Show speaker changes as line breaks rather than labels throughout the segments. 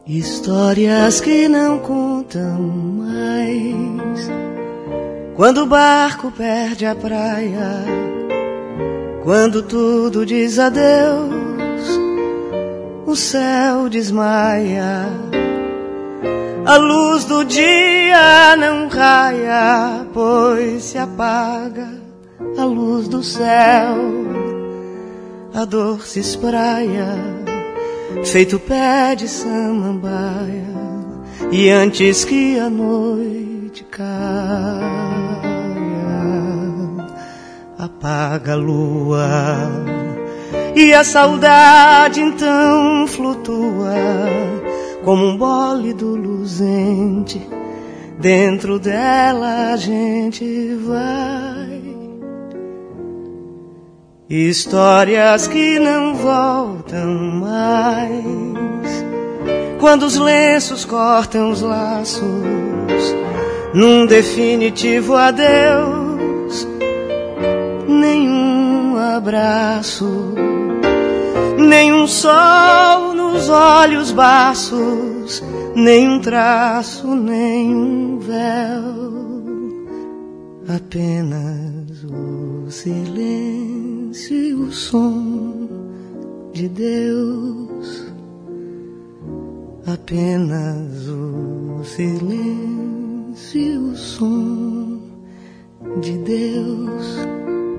Histórias que não contam mais. Quando o barco perde a praia, quando tudo diz adeus, o céu desmaia, a luz do dia não raia, pois se apaga a luz do céu, a dor se espraia, feito pé de samambaia, e antes que a noite caia, apaga a lua, e a saudade então flutua como um bólido luzente. Dentro dela a gente vai. Histórias que não voltam mais. Quando os lenços cortam os laços, num definitivo adeus, nenhum abraço, nenhum sol nos olhos baços, nenhum traço, nenhum véu, apenas o silêncio e o som de Deus, apenas o silêncio e o som de Deus.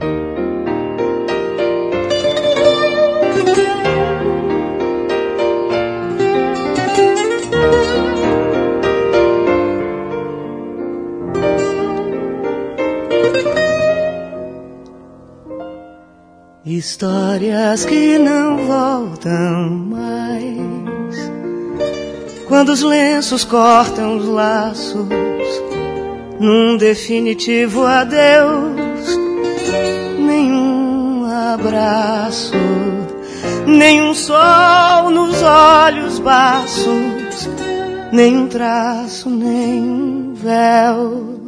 Histórias que não voltam mais. Quando os lenços cortam os laços, num definitivo adeus, nenhum abraço, nenhum sol nos olhos baços, nenhum traço, nenhum véu,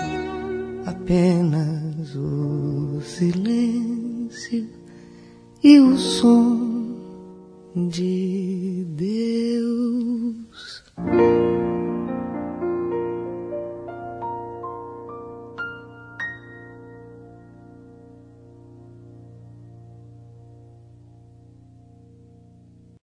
apenas o silêncio e o som de Deus.